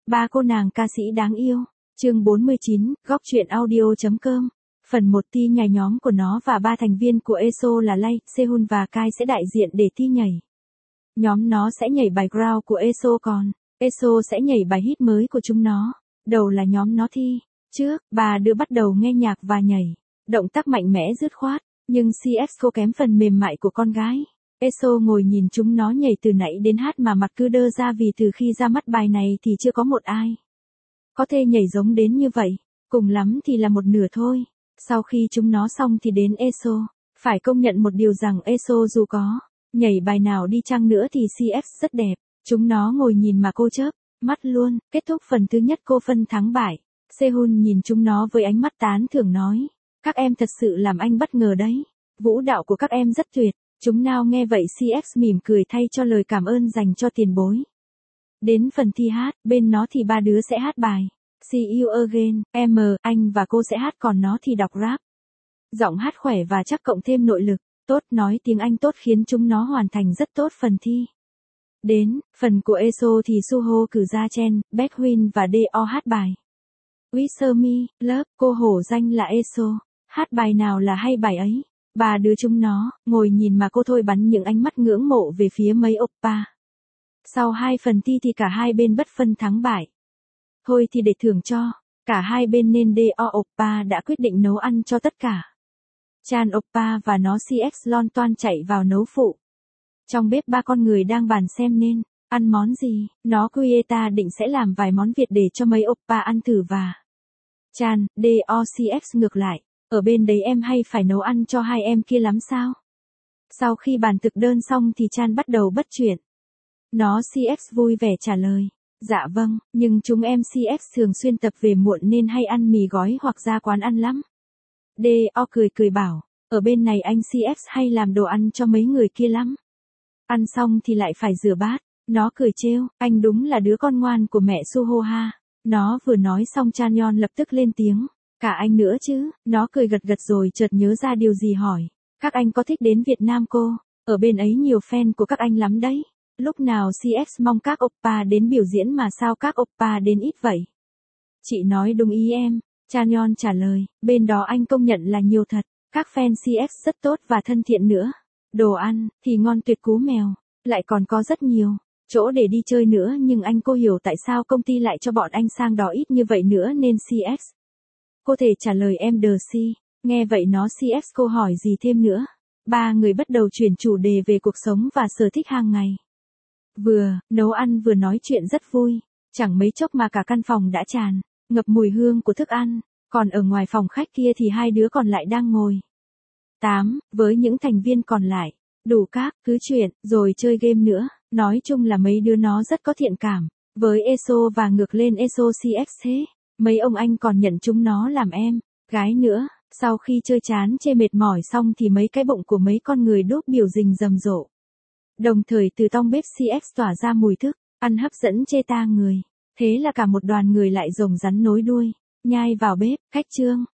Ba cô nàng ca sĩ đáng yêu. Chương 49, góc truyện audio.com. Phần 1 thi nhảy nhóm của nó và ba thành viên của ESO là Lay, Sehun và Kai sẽ đại diện để thi nhảy. Nhóm nó sẽ nhảy bài Ground của ESO còn ESO sẽ nhảy bài hit mới của chúng nó. Đầu là nhóm nó thi. Trước, ba đứa bắt đầu nghe nhạc và nhảy. Động tác mạnh mẽ dứt khoát, nhưng CXO kém phần mềm mại của con gái. ESO ngồi nhìn chúng nó nhảy từ nãy đến hát mà mặt cứ đơ ra vì từ khi ra mắt bài này thì chưa có một ai có thể nhảy giống đến như vậy, cùng lắm thì là một nửa thôi. Sau khi chúng nó xong thì đến ESO, phải công nhận một điều rằng ESO dù có nhảy bài nào đi chăng nữa thì CX rất đẹp. Chúng nó ngồi nhìn mà cô chớp mắt luôn. Kết thúc phần thứ nhất cô phân thắng bại. Sehun nhìn chúng nó với ánh mắt tán thưởng nói, các em thật sự làm anh bất ngờ đấy. Vũ đạo của các em rất tuyệt. Chúng nào nghe vậy CX mỉm cười thay cho lời cảm ơn dành cho tiền bối. Đến phần thi hát, bên nó thì ba đứa sẽ hát bài See You Again, anh và cô sẽ hát còn nó thì đọc rap. Giọng hát khỏe và chắc cộng thêm nội lực tốt, nói tiếng Anh tốt khiến chúng nó hoàn thành rất tốt phần thi. Đến phần của ESO thì Suho cử ra Chen, Baekhyun và Do hát bài Whisper Me, Love. Cô hổ danh là ESO, hát bài nào là hay bài ấy. Ba đứa chúng nó ngồi nhìn mà cô thôi bắn những ánh mắt ngưỡng mộ về phía mấy oppa. Sau hai phần thi thì cả hai bên bất phân thắng bại. Thôi thì để thưởng cho cả hai bên nên Do oppa đã quyết định nấu ăn cho tất cả. Chan oppa và nó CX lon toan chạy vào nấu phụ. Trong bếp ba con người đang bàn xem nên ăn món gì. Nó Quieta định sẽ làm vài món Việt để cho mấy oppa ăn thử và Chan, Do CX ngược lại. Ở bên đấy em hay phải nấu ăn cho hai em kia lắm sao? Sau khi bàn thực đơn xong thì Chan bắt đầu bắt chuyện. Nó CX vui vẻ trả lời. Dạ vâng, nhưng chúng em CX thường xuyên tập về muộn nên hay ăn mì gói hoặc ra quán ăn lắm. Do cười bảo, ở bên này anh CX hay làm đồ ăn cho mấy người kia lắm. Ăn xong thì lại phải rửa bát. Nó cười trêu, anh đúng là đứa con ngoan của mẹ Suho ha. Nó vừa nói xong Chanyeon lập tức lên tiếng. Cả anh nữa chứ. Nó cười gật rồi chợt nhớ ra điều gì hỏi. Các anh có thích đến Việt Nam cô? Ở bên ấy nhiều fan của các anh lắm đấy. Lúc nào CX mong các oppa đến biểu diễn mà sao các oppa đến ít vậy? Chị nói đúng ý em. Chanyeon trả lời, bên đó anh công nhận là nhiều thật. Các fan CX rất tốt và thân thiện nữa. Đồ ăn thì ngon tuyệt cú mèo. Lại còn có rất nhiều chỗ để đi chơi nữa, nhưng anh cô hiểu tại sao công ty lại cho bọn anh sang đó ít như vậy nữa nên CX. Cô thể trả lời em đờ si. Nghe vậy nó CX cô hỏi gì thêm nữa. Ba người bắt đầu chuyển chủ đề về cuộc sống và sở thích hàng ngày. Vừa nấu ăn vừa nói chuyện rất vui. Chẳng mấy chốc mà cả căn phòng đã tràn ngập mùi hương của thức ăn. Còn ở ngoài phòng khách kia thì hai đứa còn lại đang ngồi với những thành viên còn lại. Đủ các thứ chuyện rồi chơi game nữa. Nói chung là mấy đứa nó rất có thiện cảm với ESO và ngược lên ESO CX thế. Mấy ông anh còn nhận chúng nó làm em gái nữa. Sau khi chơi chán chê mệt mỏi xong thì mấy cái bụng của mấy con người đốt biểu rình rầm rộ. Đồng thời từ tong bếp CX tỏa ra mùi thức ăn hấp dẫn chê ta người. Thế là cả một đoàn người lại rồng rắn nối đuôi nhai vào bếp. Khách trương